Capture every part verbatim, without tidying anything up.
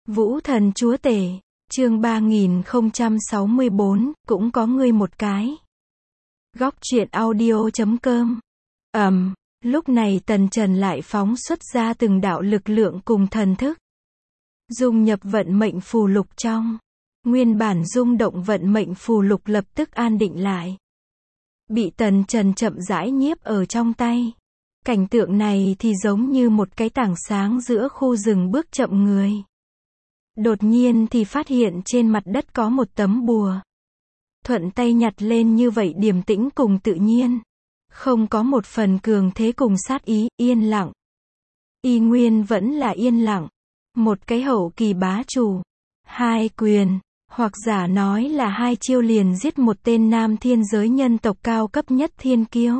Vũ thần chúa tể, chương ba nghìn không trăm sáu mươi bốn, cũng có ngươi một cái. Góc truyện audio chấm com. Ầm, lúc này Tần Trần lại phóng xuất ra từng đạo lực lượng cùng thần thức. Dung nhập vận mệnh phù lục trong. Nguyên bản rung động vận mệnh phù lục lập tức an định lại. Bị Tần Trần chậm rãi nhiếp ở trong tay. Cảnh tượng này thì giống như một cái tảng sáng giữa khu rừng bước chậm người. Đột nhiên thì phát hiện trên mặt đất có một tấm bùa. Thuận tay nhặt lên như vậy điềm tĩnh cùng tự nhiên. Không có một phần cường thế cùng sát ý, yên lặng. Y nguyên vẫn là yên lặng. Một cái hậu kỳ bá chủ. Hai quyền, hoặc giả nói là hai chiêu liền giết một tên nam thiên giới nhân tộc cao cấp nhất thiên kiêu.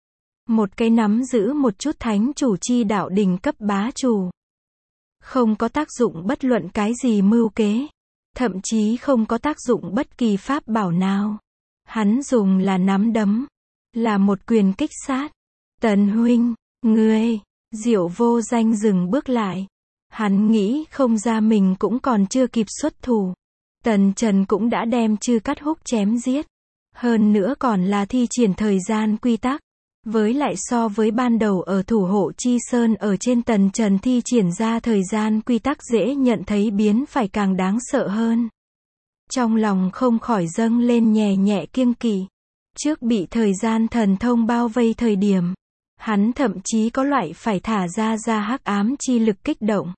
Một cái nắm giữ một chút thánh chủ chi đạo đỉnh cấp bá chủ. Không có tác dụng bất luận cái gì mưu kế. Thậm chí không có tác dụng bất kỳ pháp bảo nào. Hắn dùng là nắm đấm. Là một quyền kích sát. Tần huynh, ngươi, Diệu Vô Danh dừng bước lại. Hắn nghĩ không ra mình cũng còn chưa kịp xuất thủ. Tần Trần cũng đã đem Chư Cát Húc chém giết. Hơn nữa còn là thi triển thời gian quy tắc. Với lại so với ban đầu ở thủ hộ Chi Sơn ở trên Tần Trần thi triển ra thời gian quy tắc dễ nhận thấy biến phải càng đáng sợ hơn. Trong lòng không khỏi dâng lên nhẹ nhẹ kiêng kỵ. Trước bị thời gian thần thông bao vây thời điểm, hắn thậm chí có loại phải thả ra ra hắc ám chi lực kích động.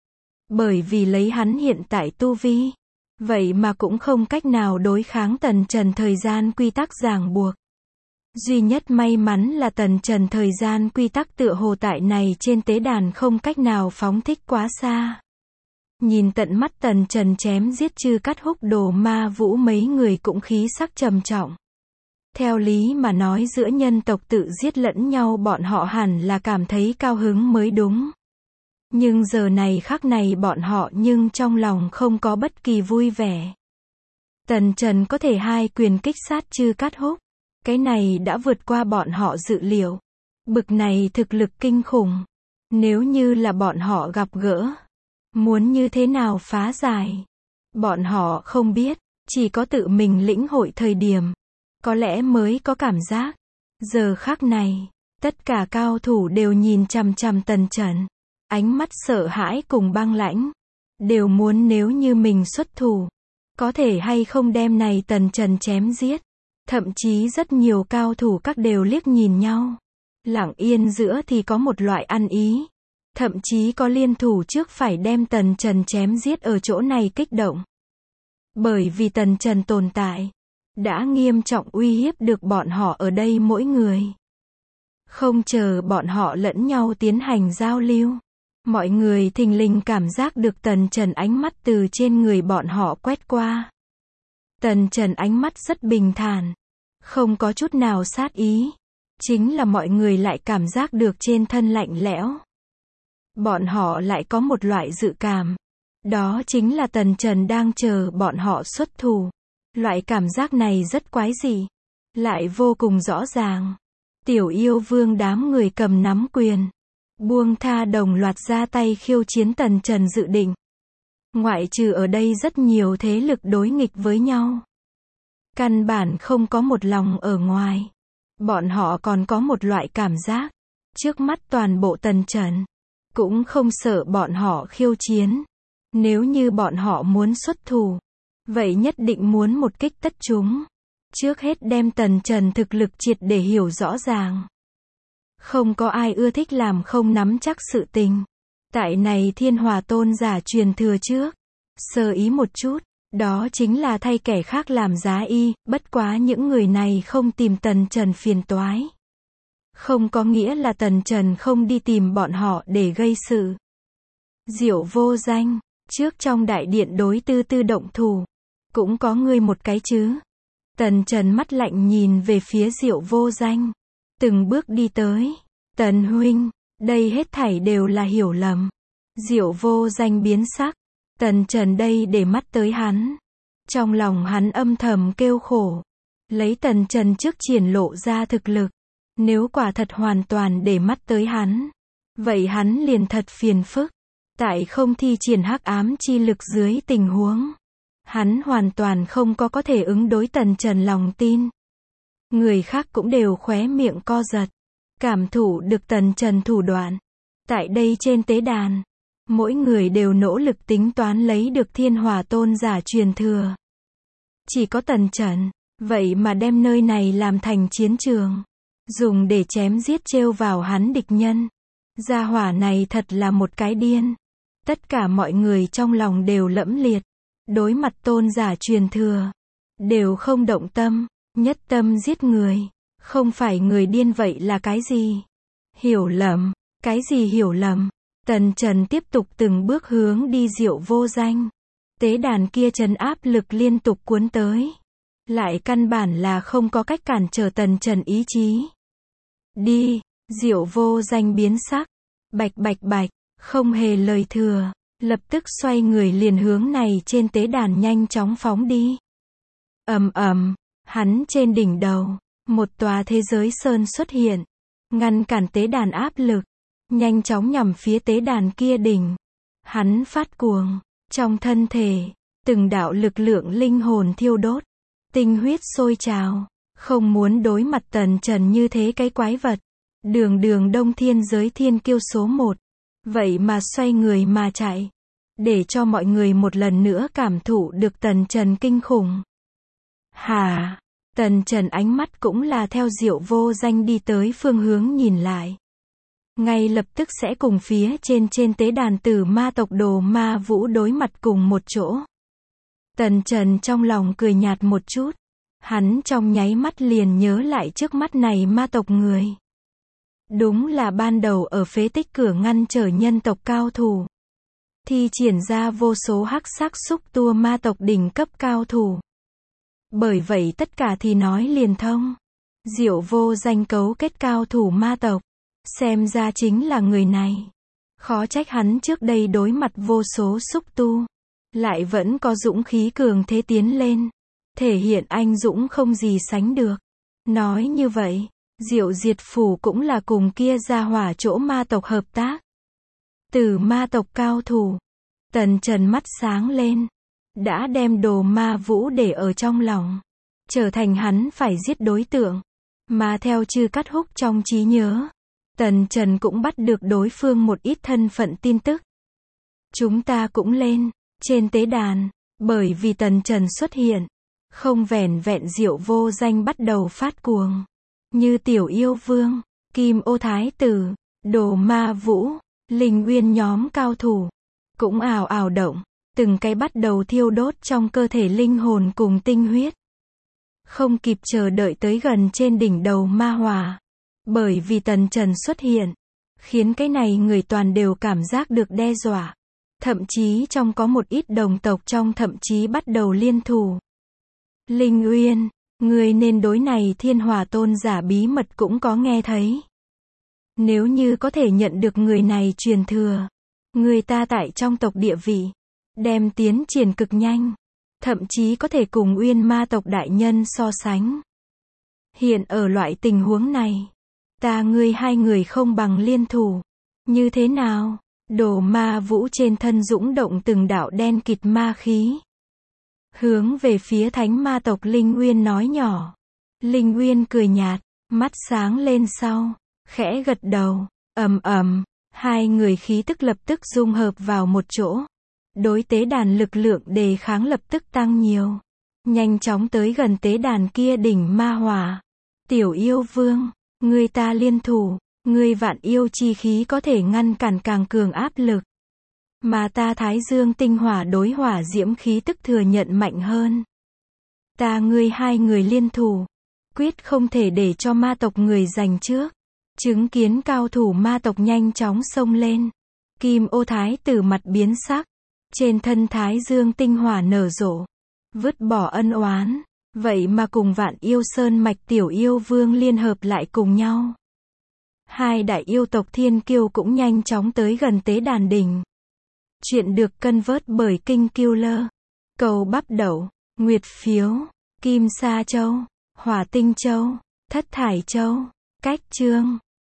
Bởi vì lấy hắn hiện tại tu vi, vậy mà cũng không cách nào đối kháng Tần Trần thời gian quy tắc ràng buộc. Duy nhất may mắn là Tần Trần thời gian quy tắc tựa hồ tại này trên tế đàn không cách nào phóng thích quá xa. Nhìn tận mắt Tần Trần chém giết Chư Cát Húc Đồ Ma Vũ mấy người cũng khí sắc trầm trọng. Theo lý mà nói giữa nhân tộc tự giết lẫn nhau bọn họ hẳn là cảm thấy cao hứng mới đúng. Nhưng giờ này khắc này bọn họ nhưng trong lòng không có bất kỳ vui vẻ. Tần Trần có thể hai quyền kích sát Chư Cát Húc. Cái này đã vượt qua bọn họ dự liệu. Bực này thực lực kinh khủng. Nếu như là bọn họ gặp gỡ, muốn như thế nào phá giải? Bọn họ không biết, chỉ có tự mình lĩnh hội thời điểm. Có lẽ mới có cảm giác. Giờ khắc này, tất cả cao thủ đều nhìn chằm chằm Tần Trần. Ánh mắt sợ hãi cùng băng lãnh. Đều muốn nếu như mình xuất thủ. Có thể hay không đem này Tần Trần chém giết. Thậm chí rất nhiều cao thủ các đều liếc nhìn nhau. Lặng yên giữa thì có một loại ăn ý. Thậm chí có liên thủ trước phải đem Tần Trần chém giết ở chỗ này kích động. Bởi vì Tần Trần tồn tại, đã nghiêm trọng uy hiếp được bọn họ ở đây mỗi người. Không chờ bọn họ lẫn nhau tiến hành giao lưu. Mọi người thình lình cảm giác được Tần Trần ánh mắt từ trên người bọn họ quét qua. Tần Trần ánh mắt rất bình thản. Không có chút nào sát ý. Chính là mọi người lại cảm giác được trên thân lạnh lẽo. Bọn họ lại có một loại dự cảm. Đó chính là Tần Trần đang chờ bọn họ xuất thủ. Loại cảm giác này rất quái dị. Lại vô cùng rõ ràng. Tiểu yêu vương đám người cầm nắm quyền. Buông tha đồng loạt ra tay khiêu chiến Tần Trần dự định. Ngoại trừ ở đây rất nhiều thế lực đối nghịch với nhau. Căn bản không có một lòng ở ngoài. Bọn họ còn có một loại cảm giác. Trước mắt toàn bộ Tần Trần. Cũng không sợ bọn họ khiêu chiến. Nếu như bọn họ muốn xuất thủ. Vậy nhất định muốn một kích tất chúng. Trước hết đem Tần Trần thực lực triệt để hiểu rõ ràng. Không có ai ưa thích làm không nắm chắc sự tình. Tại này Thiên Hòa tôn giả truyền thừa trước. Sơ ý một chút. Đó chính là thay kẻ khác làm giá y. Bất quá những người này không tìm Tần Trần phiền toái. Không có nghĩa là Tần Trần không đi tìm bọn họ để gây sự. Diệu Vô Danh. Trước trong đại điện đối tư tư động thủ. Cũng có ngươi một cái chứ. Tần Trần mắt lạnh nhìn về phía Diệu Vô Danh. Từng bước đi tới. Tần huynh, đây hết thảy đều là hiểu lầm. Diệu Vô Danh biến sắc. Tần Trần đây để mắt tới hắn. Trong lòng hắn âm thầm kêu khổ. Lấy Tần Trần trước triển lộ ra thực lực. Nếu quả thật hoàn toàn để mắt tới hắn. Vậy hắn liền thật phiền phức. Tại không thi triển hắc ám chi lực dưới tình huống, hắn hoàn toàn không có có thể ứng đối Tần Trần lòng tin. Người khác cũng đều khóe miệng co giật, cảm thụ được Tần Trần thủ đoạn. Tại đây trên tế đàn, mỗi người đều nỗ lực tính toán lấy được thiên hỏa tôn giả truyền thừa. Chỉ có Tần Trần, vậy mà đem nơi này làm thành chiến trường, dùng để chém giết trêu vào hắn địch nhân. Gia hỏa này thật là một cái điên. Tất cả mọi người trong lòng đều lẫm liệt, đối mặt tôn giả truyền thừa, đều không động tâm, nhất tâm giết người. Không phải người điên vậy là cái gì? Hiểu lầm. Cái gì hiểu lầm? Tần Trần tiếp tục từng bước hướng đi Diệu Vô Danh. Tế đàn kia trấn áp lực liên tục cuốn tới, lại căn bản là không có cách cản trở Tần Trần ý chí. Đi, Diệu Vô Danh biến sắc, bạch bạch bạch, không hề lời thừa, lập tức xoay người liền hướng này trên tế đàn nhanh chóng phóng đi. Ầm ầm, hắn trên đỉnh đầu, một tòa thế giới sơn xuất hiện, ngăn cản tế đàn áp lực, nhanh chóng nhằm phía tế đàn kia đỉnh. Hắn phát cuồng, trong thân thể, từng đạo lực lượng linh hồn thiêu đốt, tinh huyết sôi trào, không muốn đối mặt Tần Trần như thế cái quái vật. Đường đường đông thiên giới thiên kiêu số một, vậy mà xoay người mà chạy, để cho mọi người một lần nữa cảm thụ được Tần Trần kinh khủng. Hà, Tần Trần ánh mắt cũng là theo Diệu Vô Danh đi tới phương hướng nhìn lại. Ngay lập tức sẽ cùng phía trên trên tế đàn Tử Ma tộc Đồ Ma Vũ đối mặt cùng một chỗ. Tần Trần trong lòng cười nhạt một chút, hắn trong nháy mắt liền nhớ lại trước mắt này ma tộc người. Đúng là ban đầu ở phế tích cửa ngăn trở nhân tộc cao thủ, thi triển ra vô số hắc sắc xúc tua ma tộc đỉnh cấp cao thủ. Bởi vậy tất cả thì nói liền thông. Diệu Vô Danh cấu kết cao thủ ma tộc, xem ra chính là người này. Khó trách hắn trước đây đối mặt vô số xúc tu, lại vẫn có dũng khí cường thế tiến lên, thể hiện anh dũng không gì sánh được. Nói như vậy, Diệu Diệt Phủ cũng là cùng kia gia hỏa chỗ ma tộc hợp tác. Tử Ma tộc cao thủ. Tần Trần mắt sáng lên, đã đem Đồ Ma Vũ để ở trong lòng, trở thành hắn phải giết đối tượng. Mà theo Chư Cát Húc trong trí nhớ, Tần Trần cũng bắt được đối phương một ít thân phận tin tức. Chúng ta cũng lên, trên tế đàn, bởi vì Tần Trần xuất hiện, không vẻn vẹn Diệu Vô Danh bắt đầu phát cuồng. Như Tiểu Yêu Vương, Kim Ô Thái Tử, Đồ Ma Vũ, Linh Uyên nhóm cao thủ, cũng ào ào động, từng cái bắt đầu thiêu đốt trong cơ thể linh hồn cùng tinh huyết. Không kịp chờ đợi tới gần trên đỉnh đầu ma hỏa. Bởi vì Tần Trần xuất hiện, khiến cái này người toàn đều cảm giác được đe dọa. Thậm chí trong có một ít đồng tộc trong thậm chí bắt đầu liên thủ. Linh Uyên, người nên đối này thiên hỏa tôn giả bí mật cũng có nghe thấy. Nếu như có thể nhận được người này truyền thừa, người ta tại trong tộc địa vị, đem tiến triển cực nhanh. Thậm chí có thể cùng Uyên ma tộc đại nhân so sánh. Hiện ở loại tình huống này, ta ngươi hai người không bằng liên thủ. Như thế nào? Đồ Ma Vũ trên thân dũng động từng đạo đen kịt ma khí. Hướng về phía thánh ma tộc Linh Uyên nói nhỏ. Linh Uyên cười nhạt, mắt sáng lên sau, khẽ gật đầu, ầm ầm, hai người khí tức lập tức dung hợp vào một chỗ. Đối tế đàn lực lượng đề kháng lập tức tăng nhiều. Nhanh chóng tới gần tế đàn kia đỉnh ma hỏa. Tiểu Yêu Vương, người ta liên thủ, người vạn yêu chi khí có thể ngăn cản càng cường áp lực. Mà ta Thái Dương tinh hỏa đối hỏa diễm khí tức thừa nhận mạnh hơn. Ta ngươi hai người liên thủ, quyết không thể để cho ma tộc người giành trước. Chứng kiến cao thủ ma tộc nhanh chóng xông lên. Kim Ô Thái Tử mặt biến sắc. Trên thân Thái Dương tinh hỏa nở rộ, vứt bỏ ân oán, vậy mà cùng Vạn Yêu Sơn mạch Tiểu Yêu Vương liên hợp lại cùng nhau. Hai đại yêu tộc thiên kiêu cũng nhanh chóng tới gần tế đàn đỉnh. Chuyện được cân vớt bởi Kinh Killer, Cầu Bắp Đậu, Nguyệt Phiếu, Kim Sa Châu, Hỏa Tinh Châu, Thất Thải Châu, Cách Chương.